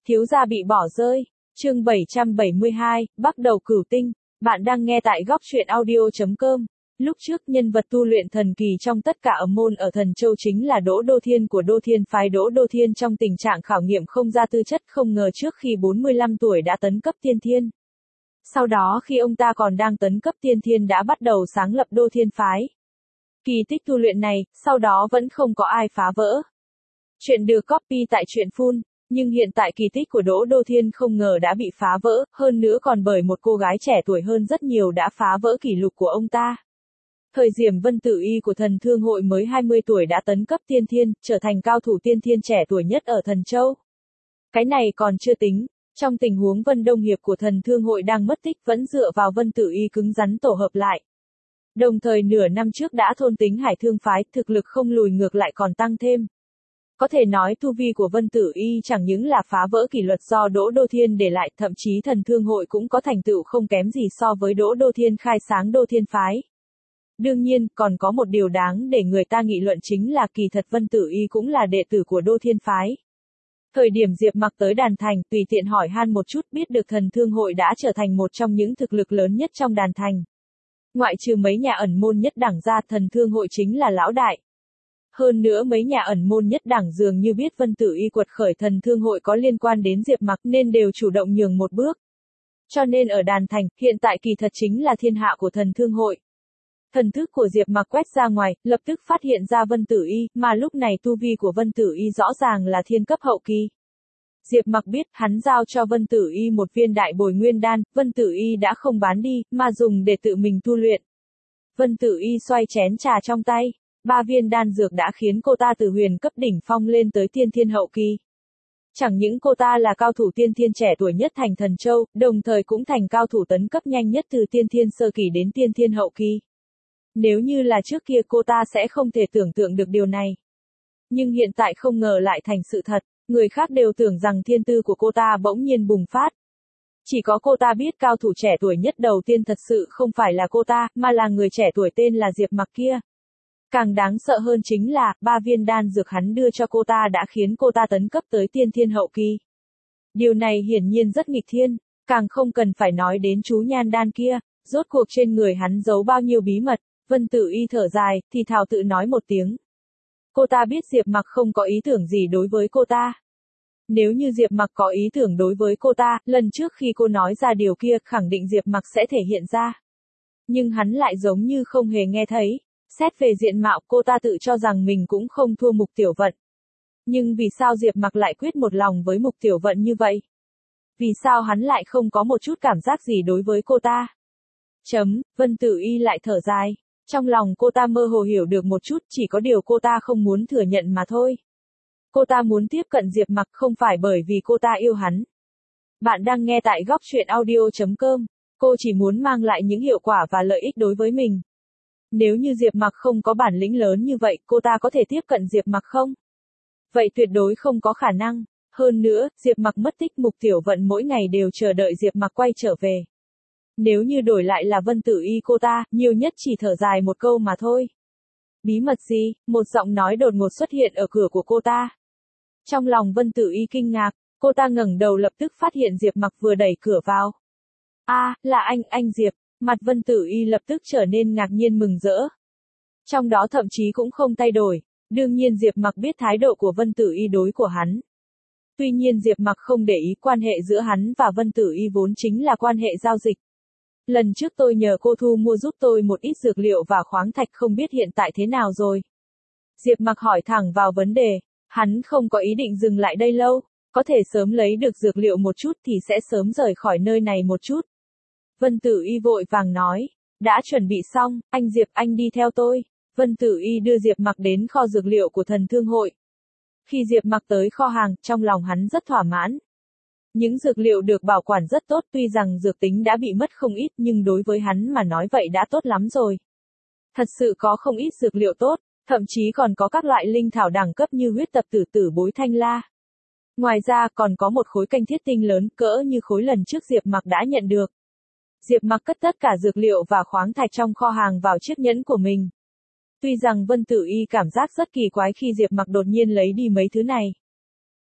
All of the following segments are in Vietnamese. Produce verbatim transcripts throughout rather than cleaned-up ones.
Thiếu gia bị bỏ rơi. Chương bảy trăm bảy mươi hai, bắt đầu cửu tinh. Bạn đang nghe tại góc truyện audio chấm com. Lúc trước nhân vật tu luyện thần kỳ trong tất cả âm môn ở Thần Châu chính là Đỗ Đô Thiên của Đô Thiên phái. Đỗ Đô Thiên trong tình trạng khảo nghiệm không ra tư chất, không ngờ trước khi bốn mươi lăm tuổi đã tấn cấp tiên thiên. Sau đó khi ông ta còn đang tấn cấp tiên thiên đã bắt đầu sáng lập Đô Thiên phái. Kỳ tích tu luyện này, sau đó vẫn không có ai phá vỡ. Chuyện được copy tại truyện Full. Nhưng hiện tại kỳ tích của Đỗ Đô Thiên không ngờ đã bị phá vỡ, hơn nữa còn bởi một cô gái trẻ tuổi hơn rất nhiều đã phá vỡ kỷ lục của ông ta. Thời Diểm Vân Tử Y của Thần Thương Hội mới hai mươi tuổi đã tấn cấp tiên thiên, trở thành cao thủ tiên thiên trẻ tuổi nhất ở Thần Châu. Cái này còn chưa tính, trong tình huống Vân Đông Hiệp của Thần Thương Hội đang mất tích vẫn dựa vào Vân Tử Y cứng rắn tổ hợp lại. Đồng thời nửa năm trước đã thôn tính Hải Thương phái, thực lực không lùi ngược lại còn tăng thêm. Có thể nói tu vi của Vân Tử Y chẳng những là phá vỡ kỷ luật do Đỗ Đô Thiên để lại, thậm chí Thần Thương Hội cũng có thành tựu không kém gì so với Đỗ Đô Thiên khai sáng Đô Thiên phái. Đương nhiên, còn có một điều đáng để người ta nghị luận chính là kỳ thật Vân Tử Y cũng là đệ tử của Đô Thiên phái. Thời điểm Diệp Mặc tới Đàn Thành, tùy tiện hỏi han một chút biết được Thần Thương Hội đã trở thành một trong những thực lực lớn nhất trong Đàn Thành. Ngoại trừ mấy nhà ẩn môn nhất đẳng ra, Thần Thương Hội chính là lão đại. Hơn nữa mấy nhà ẩn môn nhất đẳng dường như biết Vân Tử Y quật khởi Thần Thương Hội có liên quan đến Diệp Mặc nên đều chủ động nhường một bước. Cho nên ở Đàn Thành, hiện tại kỳ thật chính là thiên hạ của Thần Thương Hội. Thần thức của Diệp Mặc quét ra ngoài, lập tức phát hiện ra Vân Tử Y, mà lúc này tu vi của Vân Tử Y rõ ràng là thiên cấp hậu kỳ. Diệp Mặc biết, hắn giao cho Vân Tử Y một viên đại bồi nguyên đan, Vân Tử Y đã không bán đi, mà dùng để tự mình tu luyện. Vân Tử Y xoay chén trà trong tay. Ba viên đan dược đã khiến cô ta từ huyền cấp đỉnh phong lên tới tiên thiên hậu kỳ. Chẳng những cô ta là cao thủ tiên thiên trẻ tuổi nhất thành Thần Châu, đồng thời cũng thành cao thủ tấn cấp nhanh nhất từ tiên thiên sơ kỳ đến tiên thiên hậu kỳ. Nếu như là trước kia cô ta sẽ không thể tưởng tượng được điều này. Nhưng hiện tại không ngờ lại thành sự thật, người khác đều tưởng rằng thiên tư của cô ta bỗng nhiên bùng phát. Chỉ có cô ta biết cao thủ trẻ tuổi nhất đầu tiên thật sự không phải là cô ta, mà là người trẻ tuổi tên là Diệp Mặc kia. Càng đáng sợ hơn chính là, ba viên đan dược hắn đưa cho cô ta đã khiến cô ta tấn cấp tới tiên thiên hậu kỳ. Điều này hiển nhiên rất nghịch thiên, càng không cần phải nói đến chú nhan đan kia, rốt cuộc trên người hắn giấu bao nhiêu bí mật. Vân Tử Y thở dài, thì thào tự nói một tiếng. Cô ta biết Diệp Mặc không có ý tưởng gì đối với cô ta. Nếu như Diệp Mặc có ý tưởng đối với cô ta, lần trước khi cô nói ra điều kia, khẳng định Diệp Mặc sẽ thể hiện ra. Nhưng hắn lại giống như không hề nghe thấy. Xét về diện mạo, cô ta tự cho rằng mình cũng không thua Mục Tiểu Vận. Nhưng vì sao Diệp Mặc lại quyết một lòng với Mục Tiểu Vận như vậy? Vì sao hắn lại không có một chút cảm giác gì đối với cô ta? Chấm, Vân Tử Y lại thở dài. Trong lòng cô ta mơ hồ hiểu được một chút, chỉ có điều cô ta không muốn thừa nhận mà thôi. Cô ta muốn tiếp cận Diệp Mặc không phải bởi vì cô ta yêu hắn. Bạn đang nghe tại góc truyện audio chấm com. Cô chỉ muốn mang lại những hiệu quả và lợi ích đối với mình. Nếu như Diệp Mặc không có bản lĩnh lớn như vậy, cô ta có thể tiếp cận Diệp Mặc không? Vậy tuyệt đối không có khả năng. Hơn nữa, Diệp Mặc mất tích, Mục Tiểu Vận mỗi ngày đều chờ đợi Diệp Mặc quay trở về. Nếu như đổi lại là Vân Tử Y cô ta, nhiều nhất chỉ thở dài một câu mà thôi. Bí mật gì? Một giọng nói đột ngột xuất hiện ở cửa của cô ta. Trong lòng Vân Tử Y kinh ngạc, cô ta ngẩng đầu lập tức phát hiện Diệp Mặc vừa đẩy cửa vào. A, à, là anh, anh Diệp. Mặt Vân Tử Y lập tức trở nên ngạc nhiên mừng rỡ. Trong đó thậm chí cũng không thay đổi, đương nhiên Diệp Mặc biết thái độ của Vân Tử Y đối của hắn. Tuy nhiên Diệp Mặc không để ý quan hệ giữa hắn và Vân Tử Y vốn chính là quan hệ giao dịch. Lần trước tôi nhờ cô thu mua giúp tôi một ít dược liệu và khoáng thạch, không biết hiện tại thế nào rồi. Diệp Mặc hỏi thẳng vào vấn đề, hắn không có ý định dừng lại đây lâu, có thể sớm lấy được dược liệu một chút thì sẽ sớm rời khỏi nơi này một chút. Vân Tử Y vội vàng nói, đã chuẩn bị xong, anh Diệp anh đi theo tôi. Vân Tử Y đưa Diệp Mặc đến kho dược liệu của Thần Thương Hội. Khi Diệp Mặc tới kho hàng, trong lòng hắn rất thỏa mãn. Những dược liệu được bảo quản rất tốt, tuy rằng dược tính đã bị mất không ít nhưng đối với hắn mà nói vậy đã tốt lắm rồi. Thật sự có không ít dược liệu tốt, thậm chí còn có các loại linh thảo đẳng cấp như huyết tập tử tử bối thanh la. Ngoài ra còn có một khối canh thiết tinh lớn cỡ như khối lần trước Diệp Mặc đã nhận được. Diệp Mặc cất tất cả dược liệu và khoáng thạch trong kho hàng vào chiếc nhẫn của mình. Tuy rằng Vân Tử Y cảm giác rất kỳ quái khi Diệp Mặc đột nhiên lấy đi mấy thứ này.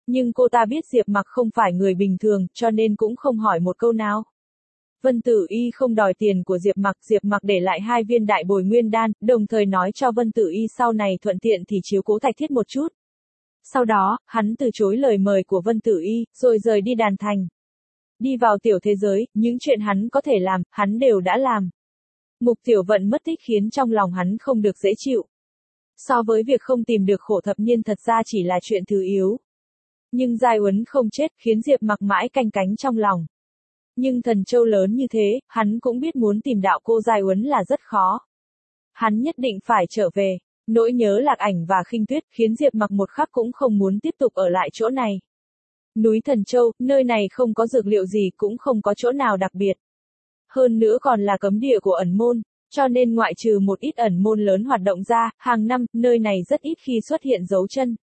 Nhưng cô ta biết Diệp Mặc không phải người bình thường, cho nên cũng không hỏi một câu nào. Vân Tử Y không đòi tiền của Diệp Mặc, Diệp Mặc để lại hai viên đại bồi nguyên đan, đồng thời nói cho Vân Tử Y sau này thuận tiện thì chiếu cố Thạch Thiết một chút. Sau đó, hắn từ chối lời mời của Vân Tử Y, rồi rời đi đàn thành. Đi vào tiểu thế giới, những chuyện hắn có thể làm, hắn đều đã làm. Mục Tiểu Vận mất tích khiến trong lòng hắn không được dễ chịu. So với việc không tìm được khổ thập niên thật ra chỉ là chuyện thứ yếu. Nhưng Giai Uấn không chết khiến Diệp Mặc mãi canh cánh trong lòng. Nhưng Thần Châu lớn như thế, hắn cũng biết muốn tìm đạo cô Giai Uấn là rất khó. Hắn nhất định phải trở về. Nỗi nhớ Lạc Ảnh và Khinh Tuyết khiến Diệp Mặc một khắc cũng không muốn tiếp tục ở lại chỗ này. Núi Thần Châu, nơi này không có dược liệu gì cũng không có chỗ nào đặc biệt. Hơn nữa còn là cấm địa của ẩn môn, cho nên ngoại trừ một ít ẩn môn lớn hoạt động ra, hàng năm, nơi này rất ít khi xuất hiện dấu chân.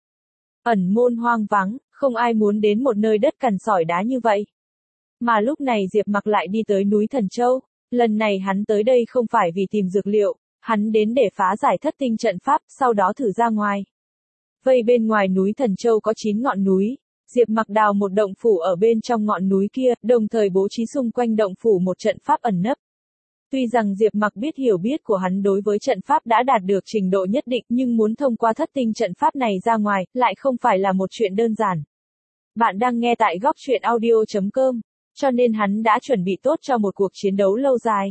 Ẩn môn hoang vắng, không ai muốn đến một nơi đất cằn sỏi đá như vậy. Mà lúc này Diệp Mặc lại đi tới núi Thần Châu, lần này hắn tới đây không phải vì tìm dược liệu, hắn đến để phá giải thất tinh trận pháp, sau đó thử ra ngoài. Vây bên ngoài núi Thần Châu có chín ngọn núi, Diệp Mặc đào một động phủ ở bên trong ngọn núi kia, đồng thời bố trí xung quanh động phủ một trận pháp ẩn nấp. Tuy rằng Diệp Mặc biết hiểu biết của hắn đối với trận pháp đã đạt được trình độ nhất định, nhưng muốn thông qua thất tinh trận pháp này ra ngoài, lại không phải là một chuyện đơn giản. Bạn đang nghe tại góc truyện audio chấm com, cho nên hắn đã chuẩn bị tốt cho một cuộc chiến đấu lâu dài.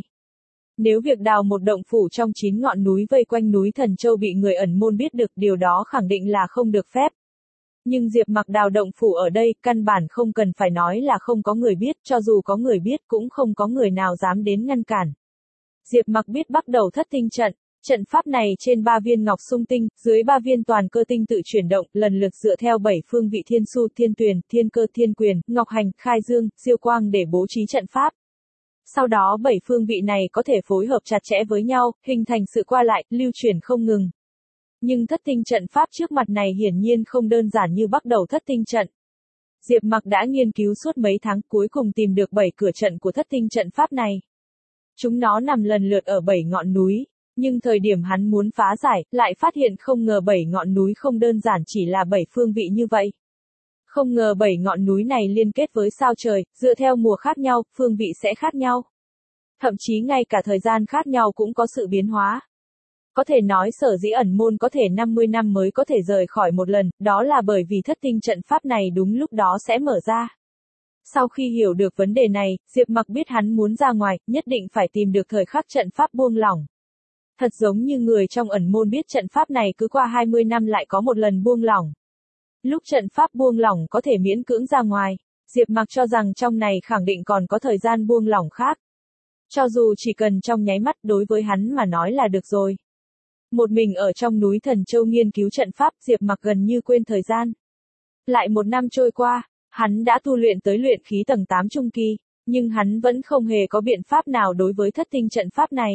Nếu việc đào một động phủ trong chín ngọn núi vây quanh núi Thần Châu bị người ẩn môn biết được, điều đó khẳng định là không được phép. Nhưng Diệp Mặc đào động phủ ở đây, căn bản không cần phải nói là không có người biết, cho dù có người biết cũng không có người nào dám đến ngăn cản. Diệp Mặc biết bắt đầu thất tinh trận, trận pháp này trên ba viên ngọc sung tinh, dưới ba viên toàn cơ tinh tự chuyển động, lần lượt dựa theo bảy phương vị thiên su, thiên tuyền, thiên cơ, thiên quyền, ngọc hành, khai dương, diêu quang để bố trí trận pháp. Sau đó bảy phương vị này có thể phối hợp chặt chẽ với nhau, hình thành sự qua lại, lưu chuyển không ngừng. Nhưng thất tinh trận pháp trước mặt này hiển nhiên không đơn giản như bắt đầu thất tinh trận. Diệp Mặc đã nghiên cứu suốt mấy tháng, cuối cùng tìm được bảy cửa trận của thất tinh trận pháp này. Chúng nó nằm lần lượt ở bảy ngọn núi, nhưng thời điểm hắn muốn phá giải, lại phát hiện không ngờ bảy ngọn núi không đơn giản chỉ là bảy phương vị như vậy. Không ngờ bảy ngọn núi này liên kết với sao trời, dựa theo mùa khác nhau, phương vị sẽ khác nhau. Thậm chí ngay cả thời gian khác nhau cũng có sự biến hóa. Có thể nói sở dĩ ẩn môn có thể năm mươi năm mới có thể rời khỏi một lần, đó là bởi vì thất tinh trận pháp này đúng lúc đó sẽ mở ra. Sau khi hiểu được vấn đề này, Diệp Mặc biết hắn muốn ra ngoài, nhất định phải tìm được thời khắc trận pháp buông lỏng. Thật giống như người trong ẩn môn biết trận pháp này cứ qua hai mươi năm lại có một lần buông lỏng. Lúc trận pháp buông lỏng có thể miễn cưỡng ra ngoài, Diệp Mặc cho rằng trong này khẳng định còn có thời gian buông lỏng khác. Cho dù chỉ cần trong nháy mắt đối với hắn mà nói là được rồi. Một mình ở trong núi Thần Châu nghiên cứu trận pháp, Diệp Mặc gần như quên thời gian. Lại một năm trôi qua, hắn đã tu luyện tới luyện khí tầng tám trung kỳ, nhưng hắn vẫn không hề có biện pháp nào đối với thất tinh trận pháp này.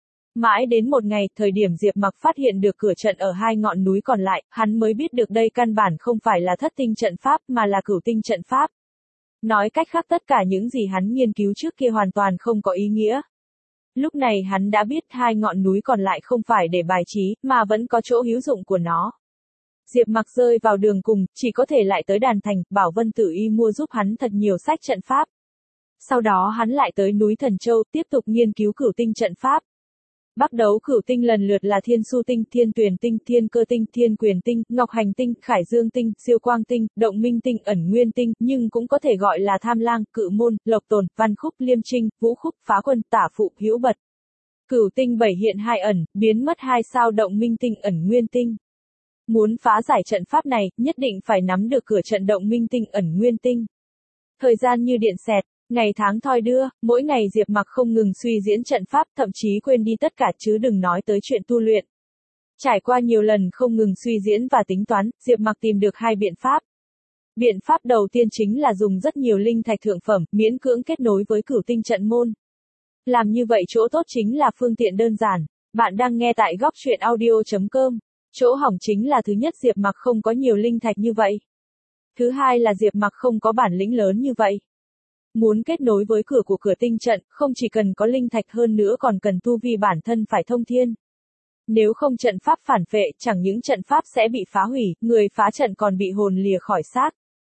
Mãi đến một ngày, thời điểm Diệp Mặc phát hiện được cửa trận ở hai ngọn núi còn lại, hắn mới biết được đây căn bản không phải là thất tinh trận pháp mà là cửu tinh trận pháp. Nói cách khác tất cả những gì hắn nghiên cứu trước kia hoàn toàn không có ý nghĩa. Lúc này hắn đã biết hai ngọn núi còn lại không phải để bài trí, mà vẫn có chỗ hữu dụng của nó. Diệp Mặc rơi vào đường cùng, chỉ có thể lại tới đàn thành, bảo Vân Tử Y mua giúp hắn thật nhiều sách trận pháp. Sau đó hắn lại tới núi Thần Châu, tiếp tục nghiên cứu cửu tinh trận pháp. Bắt đấu cửu tinh lần lượt là Thiên Su Tinh, Thiên Tuyền Tinh, Thiên Cơ Tinh, Thiên Quyền Tinh, Ngọc Hành Tinh, Khải Dương Tinh, Diêu Quang Tinh, Động Minh Tinh, Ẩn Nguyên Tinh, nhưng cũng có thể gọi là Tham Lang, Cự Môn, Lộc Tồn, Văn Khúc, Liêm Trinh, Vũ Khúc, Phá Quân, Tả Phụ, Hữu Bật. Cửu tinh bảy hiện hai ẩn, biến mất hai sao Động Minh Tinh, Ẩn Nguyên Tinh. Muốn phá giải trận pháp này, nhất định phải nắm được cửa trận Động Minh Tinh, Ẩn Nguyên Tinh. Thời gian như điện xẹt. Ngày tháng thoi đưa, mỗi ngày Diệp Mặc không ngừng suy diễn trận pháp, thậm chí quên đi tất cả chứ đừng nói tới chuyện tu luyện. Trải qua nhiều lần không ngừng suy diễn và tính toán, Diệp Mặc tìm được hai biện pháp. Biện pháp đầu tiên chính là dùng rất nhiều linh thạch thượng phẩm, miễn cưỡng kết nối với cửu tinh trận môn. Làm như vậy chỗ tốt chính là phương tiện đơn giản. Bạn đang nghe tại góc truyện audio chấm com. Chỗ hỏng chính là thứ nhất Diệp Mặc không có nhiều linh thạch như vậy. Thứ hai là Diệp Mặc không có bản lĩnh lớn như vậy. Muốn kết nối với cửa của cửa tinh trận, không chỉ cần có linh thạch hơn nữa còn cần tu vi bản thân phải thông thiên. Nếu không trận pháp phản phệ, chẳng những trận pháp sẽ bị phá hủy, người phá trận còn bị hồn lìa khỏi xác.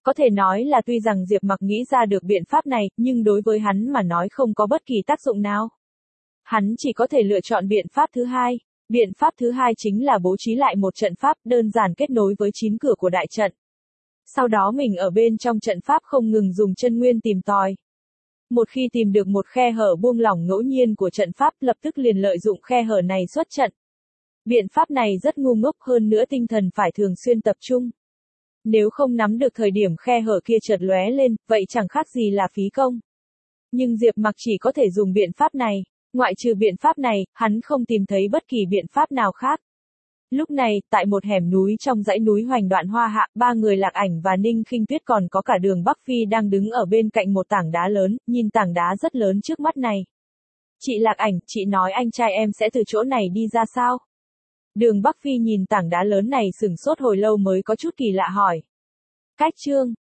Có thể nói là tuy rằng Diệp Mặc nghĩ ra được biện pháp này, nhưng đối với hắn mà nói không có bất kỳ tác dụng nào. Hắn chỉ có thể lựa chọn biện pháp thứ hai. Biện pháp thứ hai chính là bố trí lại một trận pháp đơn giản kết nối với chín cửa của đại trận. Sau đó mình ở bên trong trận pháp không ngừng dùng chân nguyên tìm tòi. Một khi tìm được một khe hở buông lỏng ngẫu nhiên của trận pháp, lập tức liền lợi dụng khe hở này xuất trận. Biện pháp này rất ngu ngốc, hơn nữa tinh thần phải thường xuyên tập trung. Nếu không nắm được thời điểm khe hở kia chợt lóe lên, vậy chẳng khác gì là phí công. Nhưng Diệp Mặc chỉ có thể dùng biện pháp này, ngoại trừ biện pháp này, hắn không tìm thấy bất kỳ biện pháp nào khác. Lúc này, tại một hẻm núi trong dãy núi Hoành Đoạn Hoa Hạ, ba người Lạc Ảnh và Ninh Khinh Tuyết còn có cả Đường Bắc Phi đang đứng ở bên cạnh một tảng đá lớn, nhìn tảng đá rất lớn trước mắt này. Chị Lạc Ảnh, chị nói anh trai em sẽ từ chỗ này đi ra sao? Đường Bắc Phi nhìn tảng đá lớn này sửng sốt hồi lâu mới có chút kỳ lạ hỏi. Cách chương